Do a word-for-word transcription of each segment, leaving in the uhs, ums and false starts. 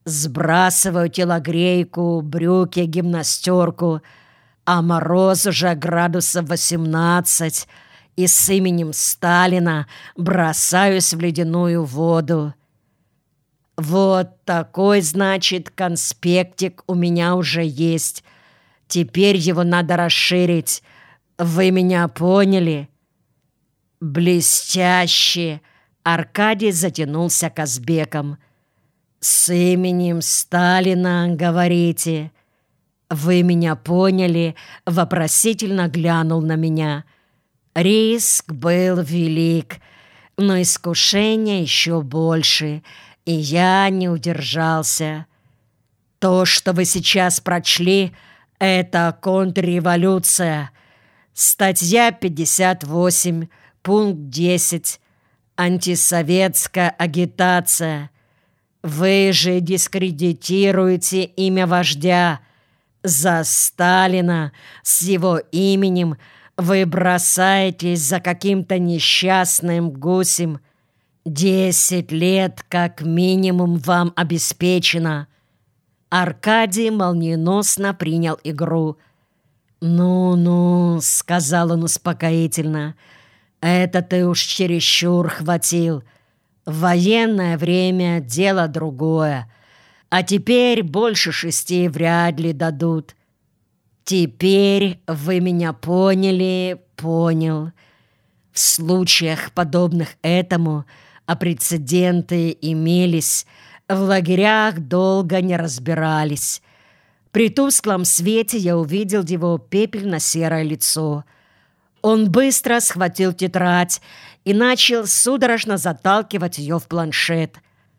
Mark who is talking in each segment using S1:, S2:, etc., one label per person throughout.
S1: Сбрасываю телогрейку, брюки, гимнастерку, а мороз уже градусов восемнадцать, и с именем Сталина бросаюсь в ледяную воду. Вот такой, значит, конспектик у меня уже есть. Теперь его надо расширить. Вы меня поняли? Блестяще! Аркадий затянулся Казбеком. С именем Сталина, говорите? Вы меня поняли? Вопросительно глянул на меня. Риск был велик, но искушение еще больше, и я не удержался. То, что вы сейчас прочли, это контрреволюция. Статья пятьдесят восемь, пункт десять. Антисоветская агитация. Вы же дискредитируете имя вождя. За Сталина с его именем вы бросаетесь за каким-то несчастным гусем. Десять лет как минимум вам обеспечено. Аркадий молниеносно принял игру. «Ну-ну», — сказал он успокоительно, — «это ты уж чересчур хватил. В военное время дело другое. А теперь больше шести вряд ли дадут. Теперь вы меня поняли, понял. В случаях, подобных этому, а прецеденты имелись, в лагерях долго не разбирались. При тусклом свете я увидел его пепельно-серое лицо. Он быстро схватил тетрадь и начал судорожно заталкивать ее в планшет.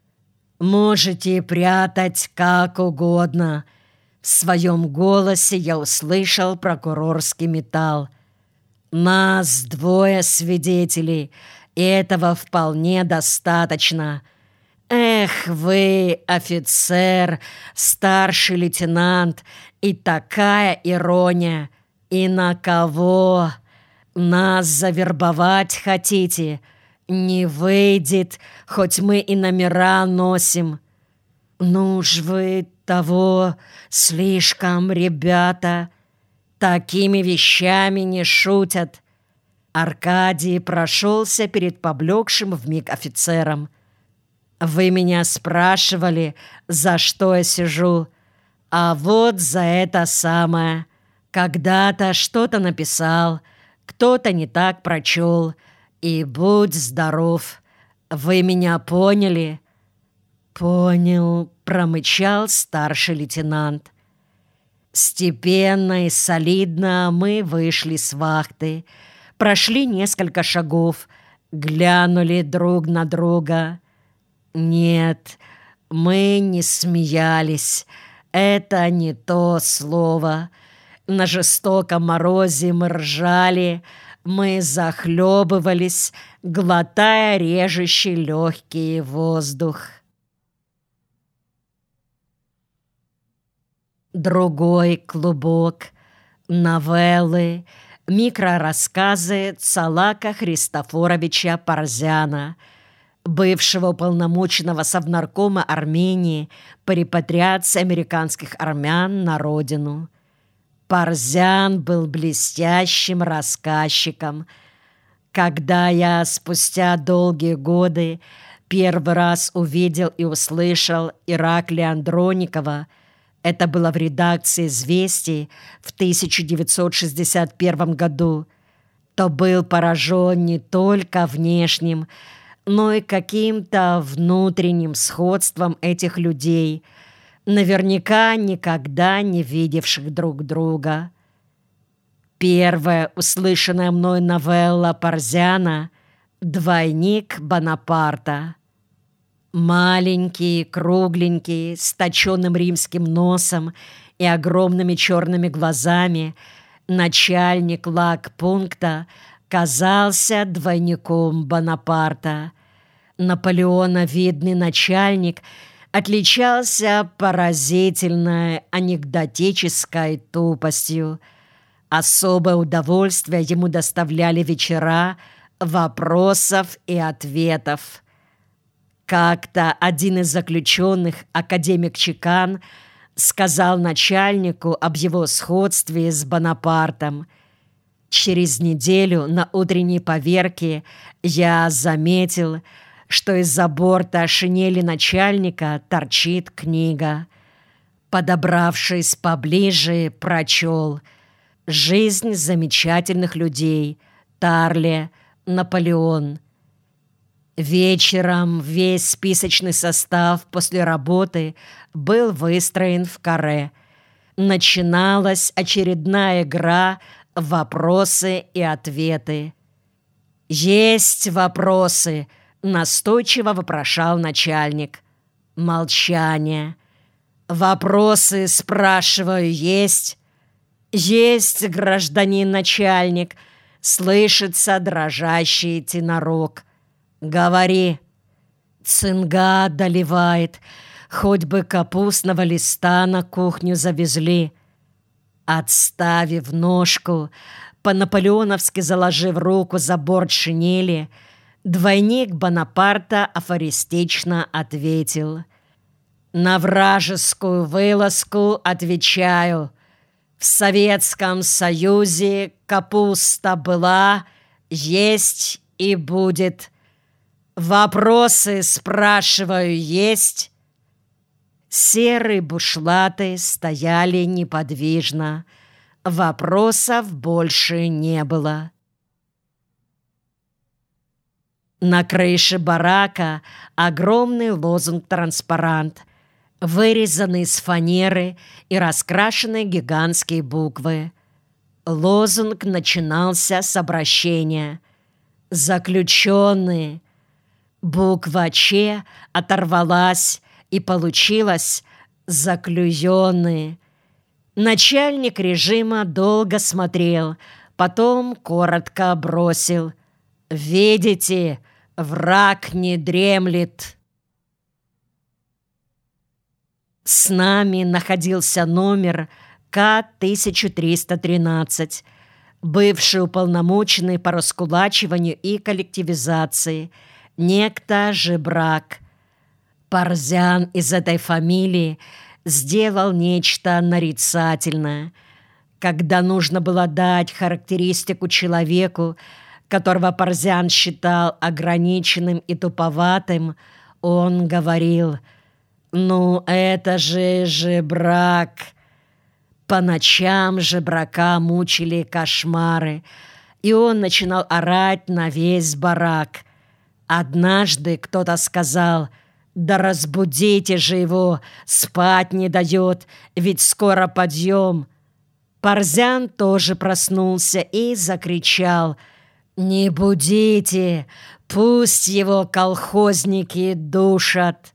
S1: «Можете прятать как угодно». В своем голосе я услышал прокурорский металл. «Нас двое свидетелей, и этого вполне достаточно. Эх вы, офицер, старший лейтенант, и такая ирония! И на кого? Нас завербовать хотите? Не выйдет, хоть мы и номера носим. Ну уж вы того слишком, ребята, такими вещами не шутят». Аркадий прошелся перед поблекшим вмиг офицером. «Вы меня спрашивали, за что я сижу, а вот за это самое. Когда-то что-то написал, кто-то не так прочел, и будь здоров. Вы меня поняли?» «Понял», — промычал старший лейтенант. Степенно и солидно мы вышли с вахты, прошли несколько шагов, глянули друг на друга. Нет, мы не смеялись, это не то слово. На жестоком морозе мы ржали, мы захлебывались, глотая режущий легкий воздух. Другой клубок. Новеллы, микрорассказы Цалака Христофоровича Парзяна, бывшего уполномоченного Совнаркома Армении по репатриации американских армян на родину. Парзян был блестящим рассказчиком. Когда я спустя долгие годы первый раз увидел и услышал Ираклия Андроникова, это было в редакции «Известий» в тысяча девятьсот шестьдесят первом году, то был поражен не только внешним, но и каким-то внутренним сходством этих людей, наверняка никогда не видевших друг друга. Первая услышанная мной новелла Парзяна «Двойник Бонапарта». Маленький, кругленький, с точенным римским носом и огромными черными глазами, начальник лагпункта казался двойником Бонапарта. Наполеоновидный начальник отличался поразительной анекдотической тупостью. Особое удовольствие ему доставляли вечера вопросов и ответов. Как-то один из заключенных, академик Чекан, сказал начальнику об его сходстве с Бонапартом. Через неделю на утренней поверке я заметил, что из-за борта шинели начальника торчит книга. Подобравшись поближе, прочел: «Жизнь замечательных людей. Тарле. Наполеон». Вечером весь списочный состав после работы был выстроен в каре. Начиналась очередная игра «Вопросы и ответы». «Есть вопросы?» — настойчиво вопрошал начальник. Молчание. «Вопросы, спрашиваю, есть?» «Есть, гражданин начальник», — слышится дрожащий тенорок. «Говори». «Цинга доливает, хоть бы капустного листа на кухню завезли». Отставив ножку, по-наполеоновски заложив руку за борт шинели, двойник Бонапарта афористично ответил: «На вражескую вылазку отвечаю. В Советском Союзе капуста была, есть и будет. Вопросы, спрашиваю, есть?» Серые бушлаты стояли неподвижно. Вопросов больше не было. На крыше барака огромный лозунг-транспарант, вырезанный из фанеры и раскрашенные гигантские буквы. Лозунг начинался с обращения: «Заключенные». Буква «Ч» оторвалась, и получилось «заклюенные». Начальник режима долго смотрел, потом коротко бросил: «Видите, враг не дремлет». С нами находился номер К тысяча триста тринадцать, бывший уполномоченный по раскулачиванию и коллективизации, некто Жебрак. Парзян из этой фамилии сделал нечто нарицательное. Когда нужно было дать характеристику человеку, которого Парзян считал ограниченным и туповатым, он говорил: «Ну, это же Жебрак». По ночам Жебрака мучили кошмары, и он начинал орать на весь барак. Однажды кто-то сказал: «Да разбудите же его, спать не дает, ведь скоро подъем». Парзян тоже проснулся и закричал: «Не будите, пусть его колхозники душат».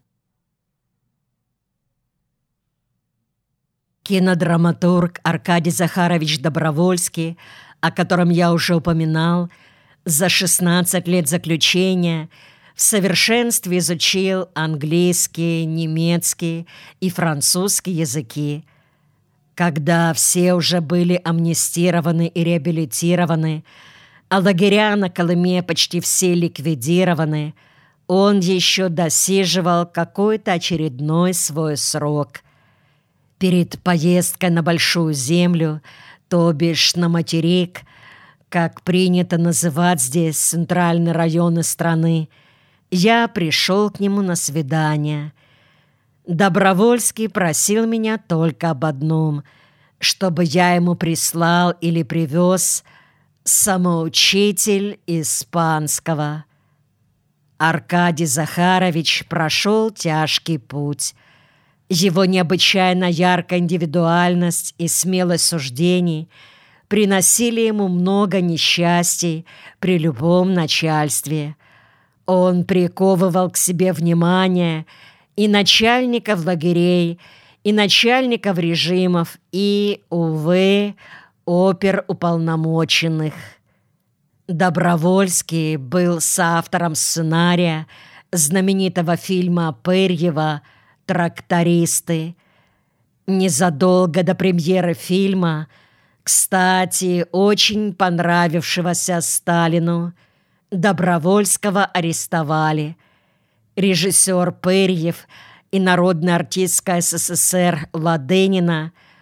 S1: Кинодраматург Аркадий Захарович Добровольский, о котором я уже упоминал, за шестнадцать лет заключения в совершенстве изучил английский, немецкий и французский языки. Когда все уже были амнистированы и реабилитированы, а лагеря на Колыме почти все ликвидированы, он еще досиживал какой-то очередной свой срок. Перед поездкой на Большую Землю, то бишь на материк, как принято называть здесь центральные районы страны, я пришел к нему на свидание. Добровольский просил меня только об одном, чтобы я ему прислал или привез самоучитель испанского. Аркадий Захарович прошел тяжкий путь. Его необычайно яркая индивидуальность и смелость суждений приносили ему много несчастий при любом начальстве. Он приковывал к себе внимание и начальников лагерей, и начальников режимов, и, увы, оперуполномоченных. Добровольский был соавтором сценария знаменитого фильма Пырьева «Трактористы». Незадолго до премьеры фильма, кстати, очень понравившегося Сталину, Добровольского арестовали. режиссер Перьев и народная артистка СССР Ладынина